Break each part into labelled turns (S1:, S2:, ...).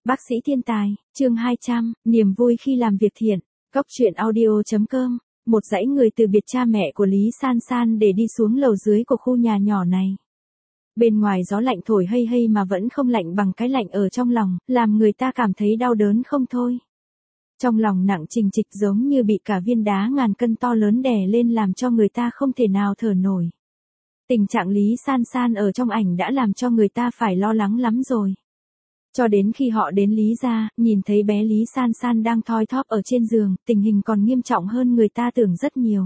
S1: Bác sĩ thiên tài, chương 200, niềm vui khi làm việc thiện. Góc truyện audio.com. Một dãy người từ biệt cha mẹ của Lý San San để đi xuống lầu dưới của khu nhà nhỏ này. Bên ngoài gió lạnh thổi hây hây mà vẫn không lạnh bằng cái lạnh ở trong lòng, làm người ta cảm thấy đau đớn không thôi. Trong lòng nặng trịch trịch giống như bị cả viên đá ngàn cân to lớn đè lên làm cho người ta không thể nào thở nổi. Tình trạng Lý San San ở trong ảnh đã làm cho người ta phải lo lắng lắm rồi. Cho đến khi họ đến Lý gia, nhìn thấy bé Lý San San đang thoi thóp ở trên giường, tình hình còn nghiêm trọng hơn người ta tưởng rất nhiều.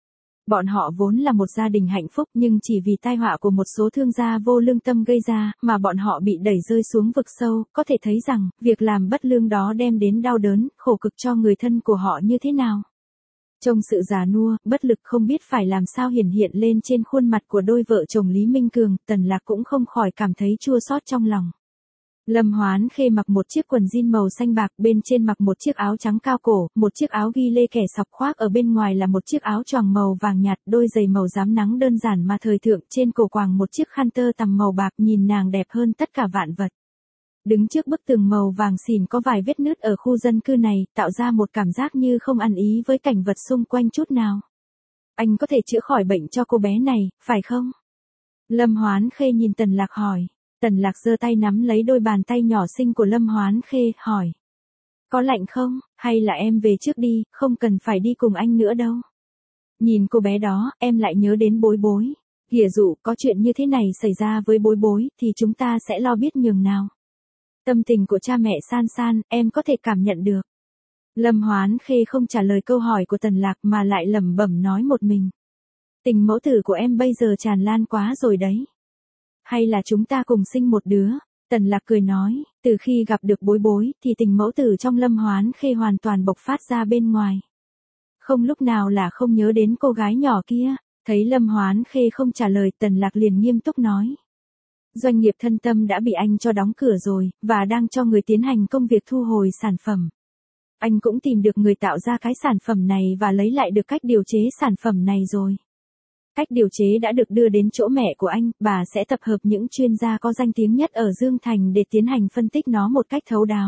S1: Bọn họ vốn là một gia đình hạnh phúc nhưng chỉ vì tai họa của một số thương gia vô lương tâm gây ra, mà bọn họ bị đẩy rơi xuống vực sâu, có thể thấy rằng, việc làm bất lương đó đem đến đau đớn, khổ cực cho người thân của họ như thế nào. Trông sự già nua, bất lực không biết phải làm sao hiển hiện lên trên khuôn mặt của đôi vợ chồng Lý Minh Cường, Tần Lạc cũng không khỏi cảm thấy chua xót trong lòng. Lâm Hoán Khê mặc một chiếc quần jean màu xanh bạc, bên trên mặc một chiếc áo trắng cao cổ, một chiếc áo ghi lê kẻ sọc khoác ở bên ngoài là một chiếc áo choàng màu vàng nhạt, đôi giày màu rám nắng đơn giản mà thời thượng, trên cổ quàng một chiếc khăn tơ tằm màu bạc, nhìn nàng đẹp hơn tất cả vạn vật. Đứng trước bức tường màu vàng xỉn có vài vết nứt ở khu dân cư này, tạo ra một cảm giác như không ăn ý với cảnh vật xung quanh chút nào. Anh có thể chữa khỏi bệnh cho cô bé này, phải không? Lâm Hoán Khê nhìn Tần Lạc hỏi. Tần Lạc giơ tay nắm lấy đôi bàn tay nhỏ xinh của Lâm Hoán Khê, hỏi. Có lạnh không, hay là em về trước đi, không cần phải đi cùng anh nữa đâu. Nhìn cô bé đó, em lại nhớ đến Bối Bối. Kìa dụ, có chuyện như thế này xảy ra với Bối Bối, thì chúng ta sẽ lo biết nhường nào. Tâm tình của cha mẹ San San, em có thể cảm nhận được. Lâm Hoán Khê không trả lời câu hỏi của Tần Lạc mà lại lẩm bẩm nói một mình. Tình mẫu tử của em bây giờ tràn lan quá rồi đấy. Hay là chúng ta cùng sinh một đứa? Tần Lạc cười nói, từ khi gặp được Bối Bối thì tình mẫu tử trong Lâm Hoán Khê hoàn toàn bộc phát ra bên ngoài. Không lúc nào là không nhớ đến cô gái nhỏ kia. Thấy Lâm Hoán Khê không trả lời, Tần Lạc liền nghiêm túc nói. Doanh nghiệp Thân Tâm đã bị anh cho đóng cửa rồi, và đang cho người tiến hành công việc thu hồi sản phẩm. Anh cũng tìm được người tạo ra cái sản phẩm này và lấy lại được cách điều chế sản phẩm này rồi. Cách điều chế đã được đưa đến chỗ mẹ của anh, bà sẽ tập hợp những chuyên gia có danh tiếng nhất ở Dương Thành để tiến hành phân tích nó một cách thấu đáo.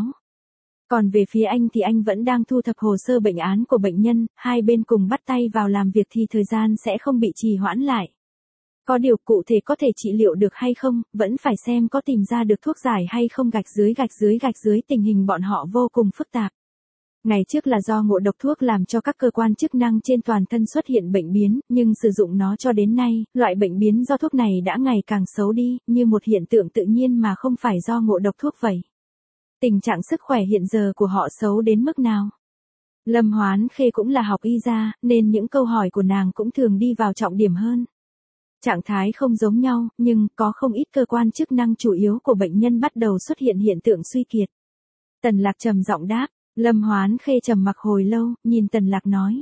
S1: Còn về phía anh thì anh vẫn đang thu thập hồ sơ bệnh án của bệnh nhân, hai bên cùng bắt tay vào làm việc thì thời gian sẽ không bị trì hoãn lại. Có điều cụ thể có thể trị liệu được hay không, vẫn phải xem có tìm ra được thuốc giải hay không, gạch dưới tình hình bọn họ vô cùng phức tạp. Ngày trước là do ngộ độc thuốc làm cho các cơ quan chức năng trên toàn thân xuất hiện bệnh biến, nhưng sử dụng nó cho đến nay, loại bệnh biến do thuốc này đã ngày càng xấu đi, như một hiện tượng tự nhiên mà không phải do ngộ độc thuốc vậy. Tình trạng sức khỏe hiện giờ của họ xấu đến mức nào? Lâm Hoán Khê cũng là học y gia, nên những câu hỏi của nàng cũng thường đi vào trọng điểm hơn. Trạng thái không giống nhau, nhưng có không ít cơ quan chức năng chủ yếu của bệnh nhân bắt đầu xuất hiện hiện tượng suy kiệt. Tần Lạc trầm giọng đáp. Lâm Hoán Khê trầm mặc hồi lâu, nhìn Tần Lạc nói.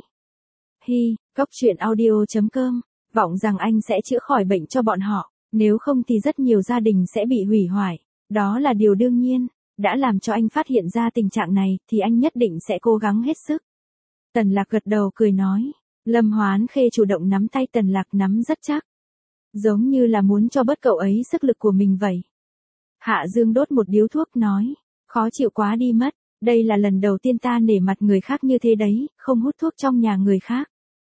S1: Hi, góc truyện audio.com, vọng rằng anh sẽ chữa khỏi bệnh cho bọn họ, nếu không thì rất nhiều gia đình sẽ bị hủy hoại. Đó là điều đương nhiên, đã làm cho anh phát hiện ra tình trạng này, thì anh nhất định sẽ cố gắng hết sức. Tần Lạc gật đầu cười nói. Lâm Hoán Khê chủ động nắm tay Tần Lạc, nắm rất chắc. Giống như là muốn cho bớt cậu ấy sức lực của mình vậy. Hạ Dương đốt một điếu thuốc nói. Khó chịu quá đi mất. Đây là lần đầu tiên ta nể mặt người khác như thế đấy, không hút thuốc trong nhà người khác.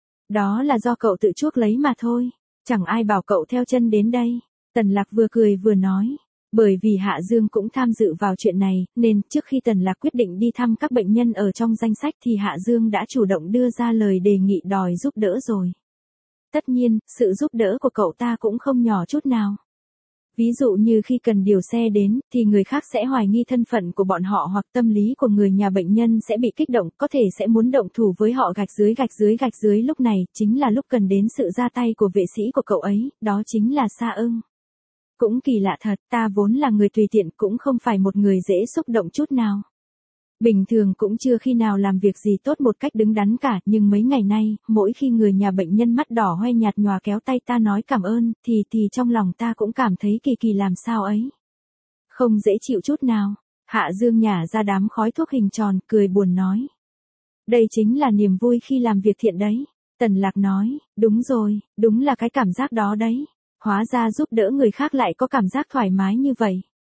S1: Đó là do cậu tự chuốc lấy mà thôi, chẳng ai bảo cậu theo chân đến đây. Tần Lạc vừa cười vừa nói, bởi vì Hạ Dương cũng tham dự vào chuyện này, nên trước khi Tần Lạc quyết định đi thăm các bệnh nhân ở trong danh sách thì Hạ Dương đã chủ động đưa ra lời đề nghị đòi giúp đỡ rồi. Tất nhiên, sự giúp đỡ của cậu ta cũng không nhỏ chút nào. Ví dụ như khi cần điều xe đến, thì người khác sẽ hoài nghi thân phận của bọn họ hoặc tâm lý của người nhà bệnh nhân sẽ bị kích động, có thể sẽ muốn động thủ với họ gạch dưới lúc này, chính là lúc cần đến sự ra tay của vệ sĩ của cậu ấy, đó chính là Sa Ưng. Cũng kỳ lạ thật, ta vốn là người tùy tiện, cũng không phải một người dễ xúc động chút nào. Bình thường cũng chưa khi nào làm việc gì tốt một cách đứng đắn cả, nhưng mấy ngày nay, mỗi khi người nhà bệnh nhân mắt đỏ hoe nhạt nhòa kéo tay ta nói cảm ơn, thì trong lòng ta cũng cảm thấy kỳ làm sao ấy. Không dễ chịu chút nào. Hạ Dương nhả ra đám khói thuốc hình tròn, cười buồn nói. Đây chính là niềm vui khi làm việc thiện đấy. Tần Lạc nói, đúng rồi, đúng là cái cảm giác đó đấy. Hóa ra giúp đỡ người khác lại có cảm giác thoải mái như vậy.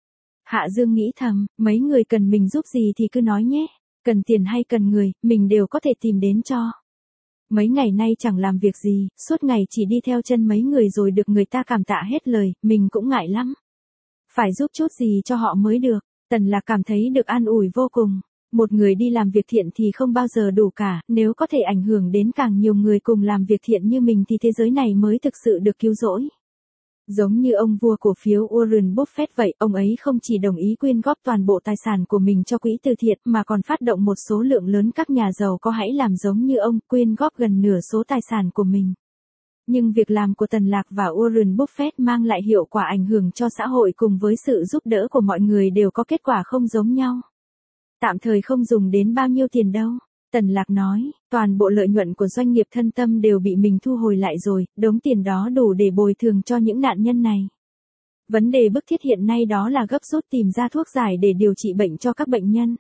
S1: Hạ Dương nghĩ thầm, mấy người cần mình giúp gì thì cứ nói nhé. Cần tiền hay cần người, mình đều có thể tìm đến cho. Mấy ngày nay chẳng làm việc gì, suốt ngày chỉ đi theo chân mấy người rồi được người ta cảm tạ hết lời, mình cũng ngại lắm. Phải giúp chút gì cho họ mới được. Tần Lạc cảm thấy được an ủi vô cùng. Một người đi làm việc thiện thì không bao giờ đủ cả, nếu có thể ảnh hưởng đến càng nhiều người cùng làm việc thiện như mình thì thế giới này mới thực sự được cứu rỗi. Giống như ông vua cổ phiếu Warren Buffett vậy, ông ấy không chỉ đồng ý quyên góp toàn bộ tài sản của mình cho quỹ từ thiện mà còn phát động một số lượng lớn các nhà giàu có hãy làm giống như ông, quyên góp gần nửa số tài sản của mình. Nhưng việc làm của Tần Lạc và Warren Buffett mang lại hiệu quả ảnh hưởng cho xã hội cùng với sự giúp đỡ của mọi người đều có kết quả không giống nhau. Tạm thời không dùng đến bao nhiêu tiền đâu. Tần Lạc nói, toàn bộ lợi nhuận của doanh nghiệp Thân Tâm đều bị mình thu hồi lại rồi, đống tiền đó đủ để bồi thường cho những nạn nhân này. Vấn đề bức thiết hiện nay đó là gấp rút tìm ra thuốc giải để điều trị bệnh cho các bệnh nhân.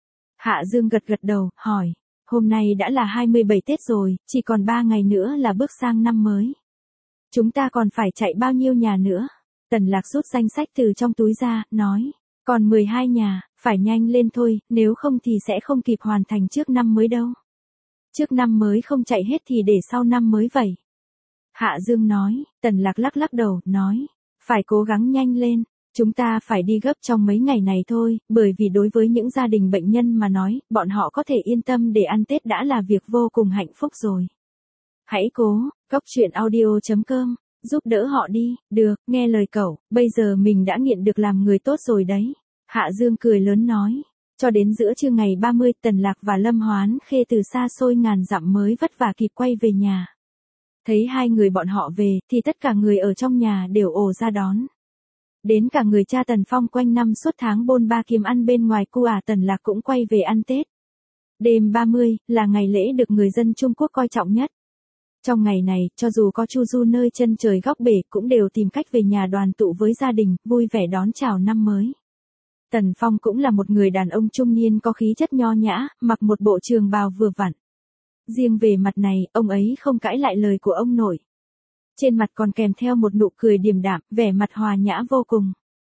S1: Hạ Dương gật gật đầu, hỏi, hôm nay đã là 27 Tết rồi, chỉ còn 3 ngày nữa là bước sang năm mới. Chúng ta còn phải chạy bao nhiêu nhà nữa? Tần Lạc rút danh sách từ trong túi ra, nói, còn 12 nhà, phải nhanh lên thôi, nếu không thì sẽ không kịp hoàn thành trước năm mới đâu. Trước năm mới không chạy hết thì để sau năm mới vậy. Hạ Dương nói, Tần Lạc lắc lắc đầu, nói, phải cố gắng nhanh lên, chúng ta phải đi gấp trong mấy ngày này thôi, bởi vì đối với những gia đình bệnh nhân mà nói, bọn họ có thể yên tâm để ăn Tết đã là việc vô cùng hạnh phúc rồi. Hãy cố, coctruyện.audio.com, giúp đỡ họ đi, được, nghe lời cậu, bây giờ mình đã nghiện được làm người tốt rồi đấy. Hạ Dương cười lớn nói. Cho đến giữa trưa ngày 30, Tần Lạc và Lâm Hoán Khê từ xa xôi ngàn dặm mới vất vả kịp quay về nhà. Thấy hai người bọn họ về, thì tất cả người ở trong nhà đều ồ ra đón. Đến cả người cha Tần Phong quanh năm suốt tháng bôn ba kiếm ăn bên ngoài cu Tần Lạc cũng quay về ăn Tết. Đêm 30, là ngày lễ được người dân Trung Quốc coi trọng nhất. Trong ngày này, cho dù có chu du nơi chân trời góc bể, cũng đều tìm cách về nhà đoàn tụ với gia đình, vui vẻ đón chào năm mới. Tần Phong cũng là một người đàn ông trung niên có khí chất nho nhã, mặc một bộ trường bào vừa vặn. Riêng về mặt này, ông ấy không cãi lại lời của ông nội. Trên mặt còn kèm theo một nụ cười điềm đạm, vẻ mặt hòa nhã vô cùng.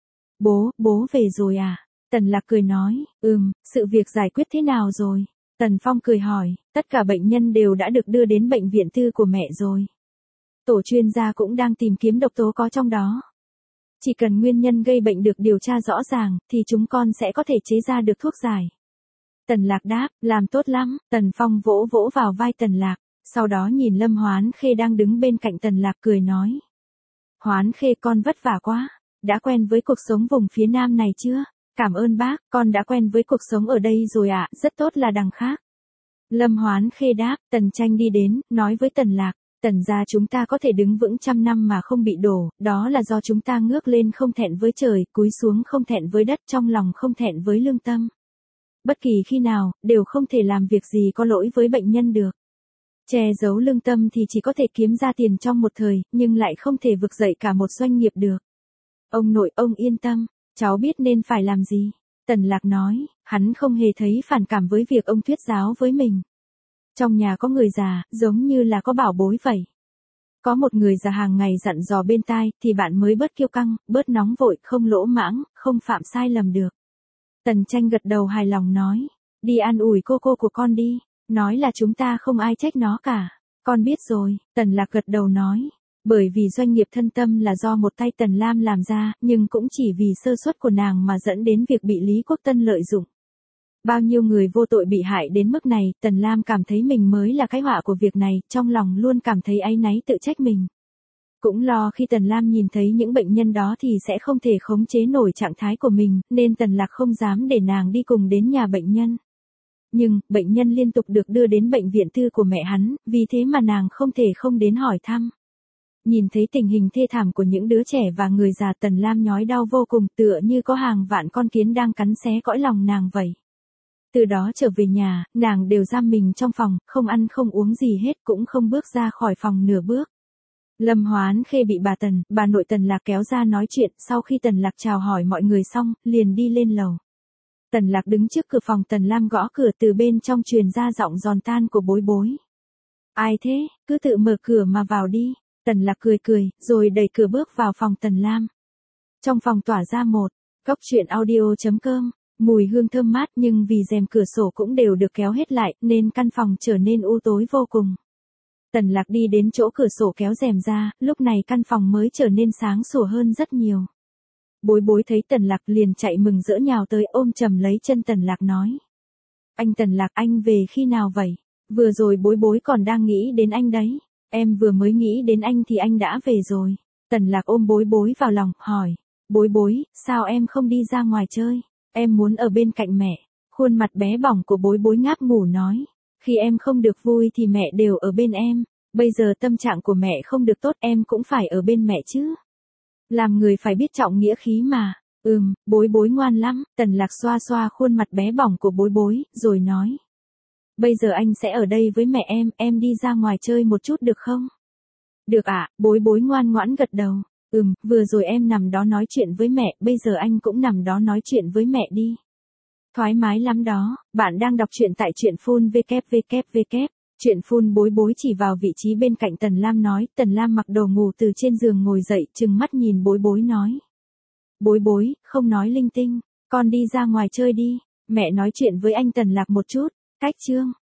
S1: Bố về rồi à? Tần Lạc cười nói, sự việc giải quyết thế nào rồi? Tần Phong cười hỏi, tất cả bệnh nhân đều đã được đưa đến bệnh viện tư của mẹ rồi. Tổ chuyên gia cũng đang tìm kiếm độc tố có trong đó. Chỉ cần nguyên nhân gây bệnh được điều tra rõ ràng, thì chúng con sẽ có thể chế ra được thuốc giải. Tần Lạc đáp, làm tốt lắm. Tần Phong vỗ vỗ vào vai Tần Lạc, sau đó nhìn Lâm Hoán Khê đang đứng bên cạnh Tần Lạc cười nói. Hoán Khê con vất vả quá, đã quen với cuộc sống vùng phía Nam này chưa? Cảm ơn bác, con đã quen với cuộc sống ở đây rồi ạ, rất tốt là đằng khác. Lâm Hoán Khê đáp, Tần Tranh đi đến, nói với Tần Lạc. Tần gia chúng ta có thể đứng vững trăm năm mà không bị đổ, đó là do chúng ta ngước lên không thẹn với trời, cúi xuống không thẹn với đất, trong lòng không thẹn với lương tâm. Bất kỳ khi nào, đều không thể làm việc gì có lỗi với bệnh nhân được. Che giấu lương tâm thì chỉ có thể kiếm ra tiền trong một thời, nhưng lại không thể vực dậy cả một doanh nghiệp được. Ông nội, ông yên tâm, cháu biết nên phải làm gì. Tần Lạc nói, hắn không hề thấy phản cảm với việc ông thuyết giáo với mình. Trong nhà có người già, giống như là có bảo bối vậy. Có một người già hàng ngày dặn dò bên tai, thì bạn mới bớt kiêu căng, bớt nóng vội, không lỗ mãng, không phạm sai lầm được. Tần Tranh gật đầu hài lòng nói, đi an ủi cô của con đi, nói là chúng ta không ai trách nó cả. Con biết rồi, Tần Lạc gật đầu nói, bởi vì doanh nghiệp Thân Tâm là do một tay Tần Lam làm ra, nhưng cũng chỉ vì sơ suất của nàng mà dẫn đến việc bị Lý Quốc Tân lợi dụng. Bao nhiêu người vô tội bị hại đến mức này, Tần Lam cảm thấy mình mới là cái họa của việc này, trong lòng luôn cảm thấy áy náy tự trách mình. Cũng lo khi Tần Lam nhìn thấy những bệnh nhân đó thì sẽ không thể khống chế nổi trạng thái của mình, nên Tần Lạc không dám để nàng đi cùng đến nhà bệnh nhân. Nhưng, bệnh nhân liên tục được đưa đến bệnh viện tư của mẹ hắn, vì thế mà nàng không thể không đến hỏi thăm. Nhìn thấy tình hình thê thảm của những đứa trẻ và người già, Tần Lam nhói đau vô cùng, tựa như có hàng vạn con kiến đang cắn xé cõi lòng nàng vậy. Từ đó trở về nhà, nàng đều giam mình trong phòng, không ăn không uống gì hết, cũng không bước ra khỏi phòng nửa bước. Lâm Hoán Khê bị bà nội Tần Lạc kéo ra nói chuyện, sau khi Tần Lạc chào hỏi mọi người xong, liền đi lên lầu. Tần Lạc đứng trước cửa phòng, Tần Lam gõ cửa, từ bên trong truyền ra giọng giòn tan của Bối Bối. Ai thế, cứ tự mở cửa mà vào đi. Tần Lạc cười, rồi đẩy cửa bước vào phòng Tần Lam. Trong phòng tỏa ra một Cóc truyện audio.com, mùi hương thơm mát nhưng vì rèm cửa sổ cũng đều được kéo hết lại nên căn phòng trở nên u tối vô cùng. Tần Lạc đi đến chỗ cửa sổ kéo rèm ra, lúc này căn phòng mới trở nên sáng sủa hơn rất nhiều. Bối bối thấy Tần Lạc liền chạy mừng rỡ nhào tới ôm chầm lấy chân Tần Lạc nói. Anh Tần Lạc, anh về khi nào vậy? Vừa rồi bối bối còn đang nghĩ đến anh đấy. Em vừa mới nghĩ đến anh thì anh đã về rồi. Tần Lạc ôm bối bối vào lòng, hỏi. Bối bối, sao em không đi ra ngoài chơi? Em muốn ở bên cạnh mẹ. Khuôn mặt bé bỏng của bối bối ngáp ngủ nói. Khi em không được vui thì mẹ đều ở bên em. Bây giờ tâm trạng của mẹ không được tốt, em cũng phải ở bên mẹ chứ. Làm người phải biết trọng nghĩa khí mà. Bối bối ngoan lắm. Tần Lạc xoa xoa khuôn mặt bé bỏng của bối bối, rồi nói. Bây giờ anh sẽ ở đây với mẹ em đi ra ngoài chơi một chút được không? Được ạ, bối bối ngoan ngoãn gật đầu. Vừa rồi em nằm đó nói chuyện với mẹ, bây giờ anh cũng nằm đó nói chuyện với mẹ đi. Thoải mái lắm đó, bạn đang đọc truyện tại truyện phun www. Truyện phun. Bối bối chỉ vào vị trí bên cạnh Tần Lam nói. Tần Lam mặc đồ ngủ từ trên giường ngồi dậy, trừng mắt nhìn bối bối nói. Bối bối, không nói linh tinh, con đi ra ngoài chơi đi, mẹ nói chuyện với anh Tần Lạc một chút. Cách chương.